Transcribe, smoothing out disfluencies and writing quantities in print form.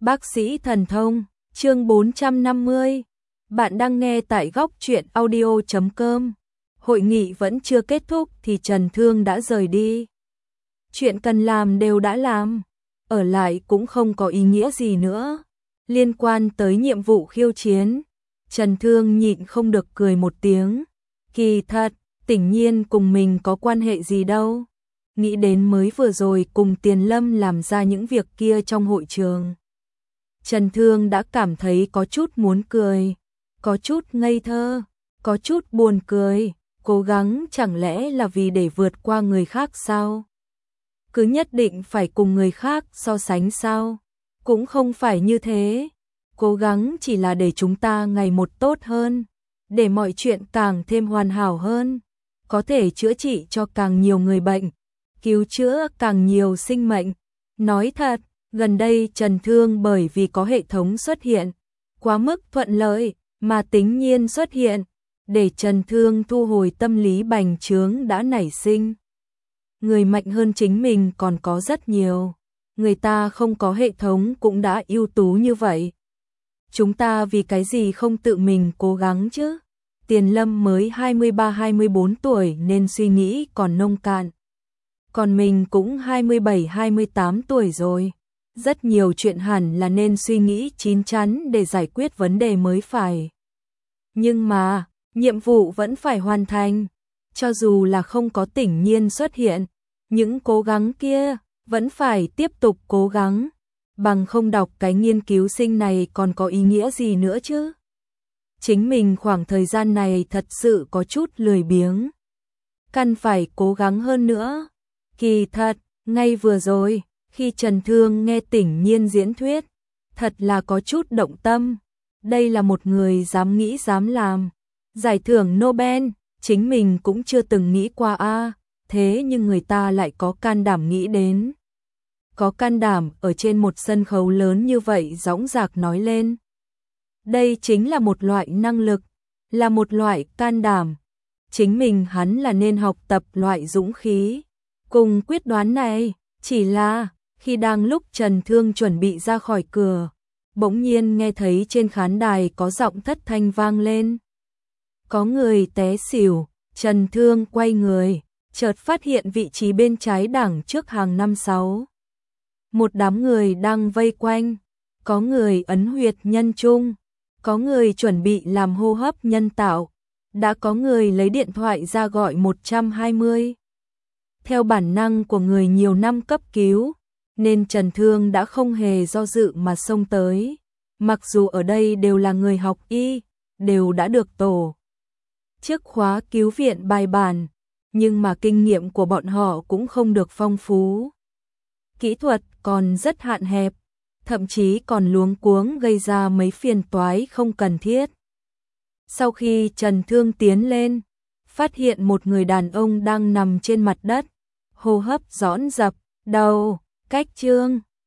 Bác sĩ thần thông, chương 450. Bạn đang nghe tại góc truyện audio.com. Hội nghị vẫn chưa kết thúc thì Trần Thương đã rời đi. Chuyện cần làm đều đã làm, ở lại cũng không có ý nghĩa gì nữa. Liên quan tới nhiệm vụ khiêu chiến, Trần Thương nhịn không được cười một tiếng. Kỳ thật, Tĩnh Nhiên cùng mình có quan hệ gì đâu. Nghĩ đến mới vừa rồi cùng Tiền Lâm làm ra những việc kia trong hội trường, Trần Thương đã cảm thấy có chút muốn cười, có chút ngây thơ, có chút buồn cười. Cố gắng chẳng lẽ là vì để vượt qua người khác sao? Cứ nhất định phải cùng người khác so sánh sao? Cũng không phải như thế. Cố gắng chỉ là để chúng ta ngày một tốt hơn, để mọi chuyện càng thêm hoàn hảo hơn, có thể chữa trị cho càng nhiều người bệnh, cứu chữa càng nhiều sinh mệnh. Nói thật, gần đây Trần Thương bởi vì có hệ thống xuất hiện, quá mức thuận lợi, mà Tĩnh Nhiên xuất hiện, để Trần Thương thu hồi tâm lý bành trướng đã nảy sinh. Người mạnh hơn chính mình còn có rất nhiều, người ta không có hệ thống cũng đã ưu tú như vậy. Chúng ta vì cái gì không tự mình cố gắng chứ? Tiền Lâm mới 23-24 tuổi nên suy nghĩ còn nông cạn. Còn mình cũng 27-28 tuổi rồi. Rất nhiều chuyện hẳn là nên suy nghĩ chín chắn để giải quyết vấn đề mới phải. Nhưng mà, nhiệm vụ vẫn phải hoàn thành. Cho dù là không có Tĩnh Nhiên xuất hiện, những cố gắng kia vẫn phải tiếp tục cố gắng. Bằng không đọc cái nghiên cứu sinh này còn có ý nghĩa gì nữa chứ? Chính mình khoảng thời gian này thật sự có chút lười biếng. Cần phải cố gắng hơn nữa. Kỳ thật, ngay vừa rồi, khi Trần Thương nghe Tĩnh Nhiên diễn thuyết, thật là có chút động tâm. Đây là một người dám nghĩ dám làm. Giải thưởng Nobel, chính mình cũng chưa từng nghĩ qua thế nhưng người ta lại có can đảm nghĩ đến. Có can đảm ở trên một sân khấu lớn như vậy dõng dạc nói lên. Đây chính là một loại năng lực, là một loại can đảm. Chính mình hắn là nên học tập loại dũng khí cùng quyết đoán này. Chỉ là, khi đang lúc Trần Thương chuẩn bị ra khỏi cửa, bỗng nhiên nghe thấy trên khán đài có giọng thất thanh vang lên. Có người té xỉu. Trần Thương quay người, chợt phát hiện vị trí bên trái đằng trước hàng 5-6. Một đám người đang vây quanh, có người ấn huyệt nhân trung, có người chuẩn bị làm hô hấp nhân tạo, đã có người lấy điện thoại ra gọi 120. Theo bản năng của người nhiều năm cấp cứu, nên Trần Thương đã không hề do dự mà xông tới. Mặc dù ở đây đều là người học y, đều đã được tổ chức khóa cứu viện bài bản, nhưng mà kinh nghiệm của bọn họ cũng không được phong phú. Kỹ thuật còn rất hạn hẹp, thậm chí còn luống cuống gây ra mấy phiền toái không cần thiết. Sau khi Trần Thương tiến lên, phát hiện một người đàn ông đang nằm trên mặt đất, hô hấp dõn dập, đầu, cách chương.